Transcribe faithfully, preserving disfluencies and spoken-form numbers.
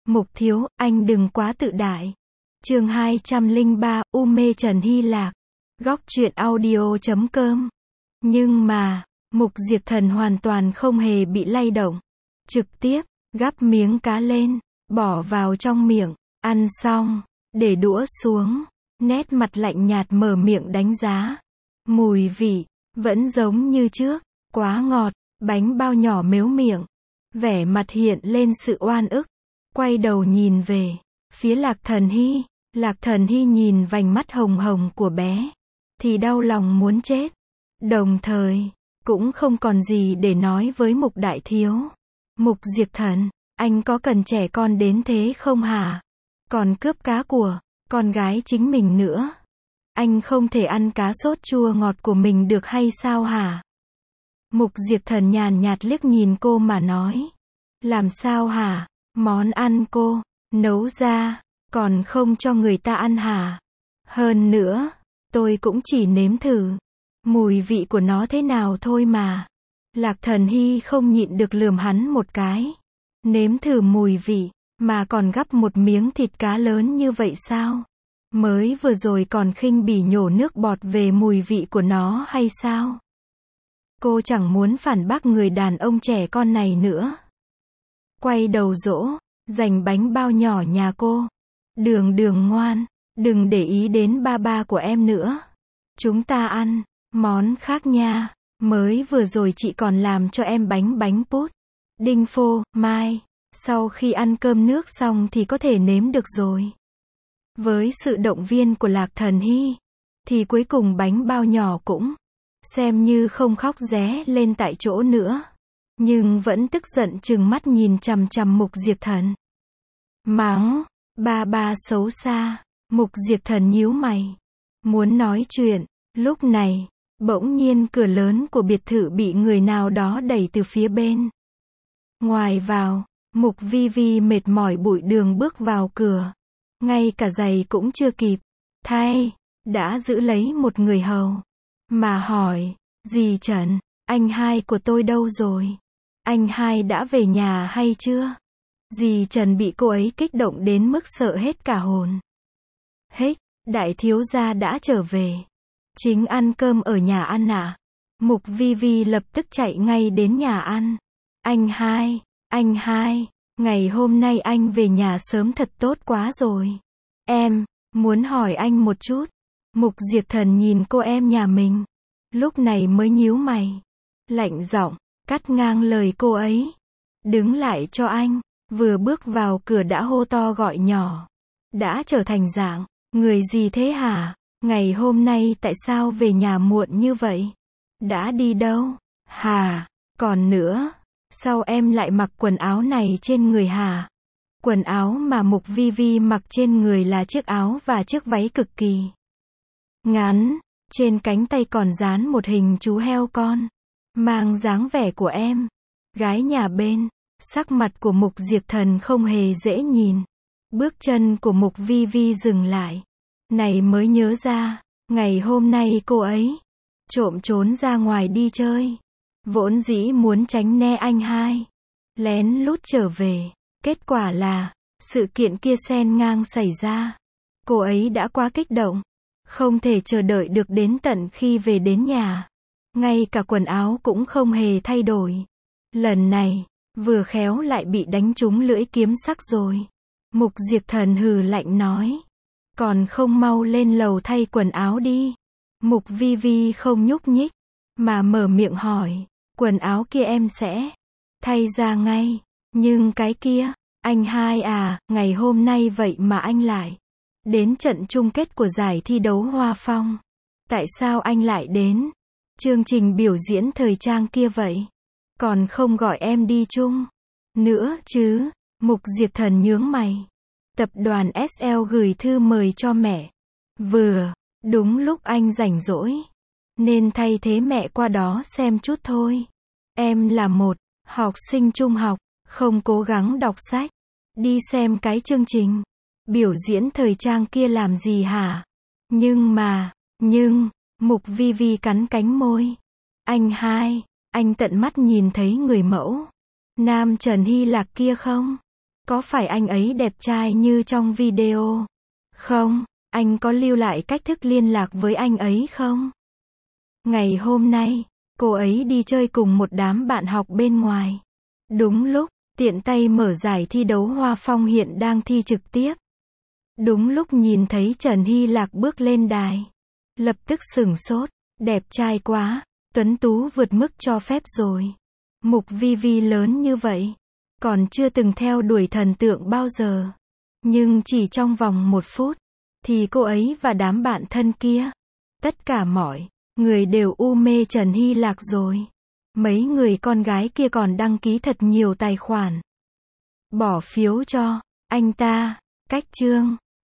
Mục thiếu, anh đừng quá tự đại. Chương hai trăm lẻ ba, U mê Trần Hy Lạc. Góc truyện audio chấm com. Nhưng mà, Mục Diệp Thần hoàn toàn không hề bị lay động. Trực tiếp, gắp miếng cá lên, bỏ vào trong miệng, ăn xong, để đũa xuống, nét mặt lạnh nhạt mở miệng đánh giá. Mùi vị, vẫn giống như trước, quá ngọt, bánh bao nhỏ mếu miệng. Vẻ mặt hiện lên sự oan ức. Quay đầu nhìn về phía Lạc Thần Hy. Lạc Thần Hy nhìn vành mắt hồng hồng của bé, thì đau lòng muốn chết. Đồng thời, cũng không còn gì để nói với Mục đại thiếu. Mục Diệp Thần, anh có cần trẻ con đến thế không hả? Còn cướp cá của con gái chính mình nữa. Anh không thể ăn cá sốt chua ngọt của mình được hay sao hả? Mục Diệp Thần nhàn nhạt liếc nhìn cô mà nói. Làm sao hả? Món ăn cô nấu ra, còn không cho người ta ăn hả? Hơn nữa, tôi cũng chỉ nếm thử mùi vị của nó thế nào thôi mà. Lạc Thần Hy không nhịn được lườm hắn một cái. Nếm thử mùi vị, mà còn gắp một miếng thịt cá lớn như vậy sao? Mới vừa rồi còn khinh bỉ nhổ nước bọt về mùi vị của nó hay sao? Cô chẳng muốn phản bác người đàn ông trẻ con này nữa. Quay đầu dỗ, dành bánh bao nhỏ nhà cô. Đường Đường ngoan, đừng để ý đến ba ba của em nữa. Chúng ta ăn món khác nha. Mới vừa rồi chị còn làm cho em bánh bánh pút đinh phô, mai, sau khi ăn cơm nước xong thì có thể nếm được rồi. Với sự động viên của Lạc Thần Hy, thì cuối cùng bánh bao nhỏ cũng xem như không khóc ré lên tại chỗ nữa. Nhưng vẫn tức giận trừng mắt nhìn chằm chằm Mục Diệp Thần. Mắng, ba ba xấu xa. Mục Diệp Thần nhíu mày, muốn nói chuyện. Lúc này, bỗng nhiên cửa lớn của biệt thự bị người nào đó đẩy từ phía bên ngoài vào. Mục Vi Vi mệt mỏi bụi đường bước vào cửa. Ngay cả giày cũng chưa kịp thay, đã giữ lấy một người hầu. Mà hỏi, dì Trần, anh hai của tôi đâu rồi? Anh hai đã về nhà hay chưa? Dì Trần bị cô ấy kích động đến mức sợ hết cả hồn. Hích, đại thiếu gia đã trở về. Chính ăn cơm ở nhà ăn à? Mục Vi Vi lập tức chạy ngay đến nhà ăn. Anh hai, anh hai, ngày hôm nay anh về nhà sớm thật tốt quá rồi. Em, muốn hỏi anh một chút. Mục Diệp Thần nhìn cô em nhà mình, lúc này mới nhíu mày. Lạnh giọng, cắt ngang lời cô ấy. Đứng lại cho anh. Vừa bước vào cửa đã hô to gọi nhỏ. Đã trở thành dạng người gì thế hả? Ngày hôm nay tại sao về nhà muộn như vậy? Đã đi đâu? Hà, còn nữa, sao em lại mặc quần áo này trên người hả? Quần áo mà Mục Vi Vi mặc trên người là chiếc áo và chiếc váy cực kỳ ngắn, trên cánh tay còn dán một hình chú heo con, mang dáng vẻ của em gái nhà bên. Sắc mặt của Mục Diệp Thần không hề dễ nhìn. Bước chân của Mục Vi Vi dừng lại. Này mới nhớ ra, ngày hôm nay cô ấy trộm trốn ra ngoài đi chơi. Vốn dĩ muốn tránh né anh hai, lén lút trở về. Kết quả là, sự kiện kia xen ngang xảy ra. Cô ấy đã quá kích động, không thể chờ đợi được đến tận khi về đến nhà. Ngay cả quần áo cũng không hề thay đổi. Lần này, vừa khéo lại bị đánh trúng lưỡi kiếm sắc rồi. Mục Diệp Thần hừ lạnh nói. Còn không mau lên lầu thay quần áo đi. Mục Vi Vi không nhúc nhích, mà mở miệng hỏi. Quần áo kia em sẽ thay ra ngay. Nhưng cái kia, anh hai à, ngày hôm nay vậy mà anh lại đến trận chung kết của giải thi đấu Hoa Phong. Tại sao anh lại đến chương trình biểu diễn thời trang kia vậy? Còn không gọi em đi chung nữa chứ? Mục Diệp Thần nhướng mày. Tập đoàn ét lờ gửi thư mời cho mẹ. Vừa, đúng lúc anh rảnh rỗi, nên thay thế mẹ qua đó xem chút thôi. Em là một học sinh trung học, không cố gắng đọc sách. Đi xem cái chương trình biểu diễn thời trang kia làm gì hả? Nhưng mà, nhưng, Mục Vi Vi cắn cánh môi. Anh hai, anh tận mắt nhìn thấy người mẫu nam Trần Hy Lạc kia không? Có phải anh ấy đẹp trai như trong video? Không, anh có lưu lại cách thức liên lạc với anh ấy không? Ngày hôm nay, cô ấy đi chơi cùng một đám bạn học bên ngoài. Đúng lúc, tiện tay mở giải thi đấu Hoa Phong hiện đang thi trực tiếp. Đúng lúc nhìn thấy Trần Hy Lạc bước lên đài. Lập tức sửng sốt, đẹp trai quá, tuấn tú vượt mức cho phép rồi. Mục vi vi lớn như vậy, còn chưa từng theo đuổi thần tượng bao giờ. Nhưng chỉ trong vòng một phút, thì cô ấy và đám bạn thân kia, tất cả mọi người đều u mê Trần Hy Lạc rồi. Mấy người con gái kia còn đăng ký thật nhiều tài khoản. Bỏ phiếu cho anh ta. Cách chương